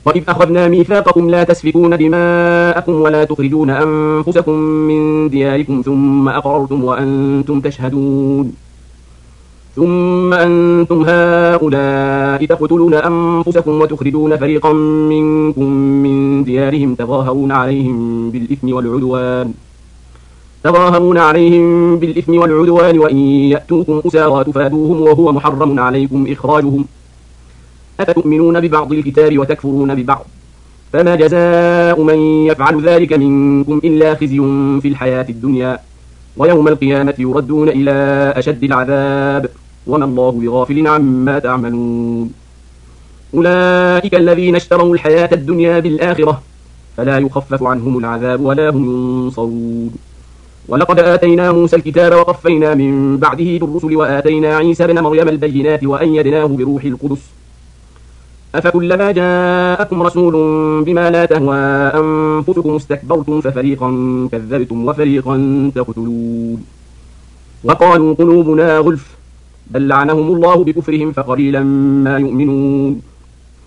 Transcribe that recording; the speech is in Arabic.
وإذ أخذنا ميثاقكم لا تسفكون دماءكم ولا تخرجون أنفسكم من دياركم ثم أقررتم وأنتم تشهدون ثم أنتم هؤلاء تقتلون أنفسكم وتخرجون فريقا منكم من ديارهم تظاهرون عليهم بالإثم والعدوان وإن يأتوكم أسارى تفادوهم وهو محرم عليكم إخراجهم أفتؤمنون ببعض الكتاب وتكفرون ببعض فما جزاء من يفعل ذلك منكم إلا خزي في الحياة الدنيا ويوم القيامة يردون إلى أشد العذاب وما الله بغافل عما تعملون أولئك الذين اشتروا الحياة الدنيا بالآخرة فلا يخفف عنهم العذاب ولا هم ينصرون ولقد آتينا موسى الكتاب وقفينا من بعده بالرسل وآتينا عيسى ابن مريم البينات وأيدناه بروح القدس أفكلما جاءكم رسول بما لا تهوى أنفسكم استكبرتم ففريقا كذبتم وفريقا تقتلون وقالوا قلوبنا غلف بل لعنهم الله بكفرهم فقليلا ما يؤمنون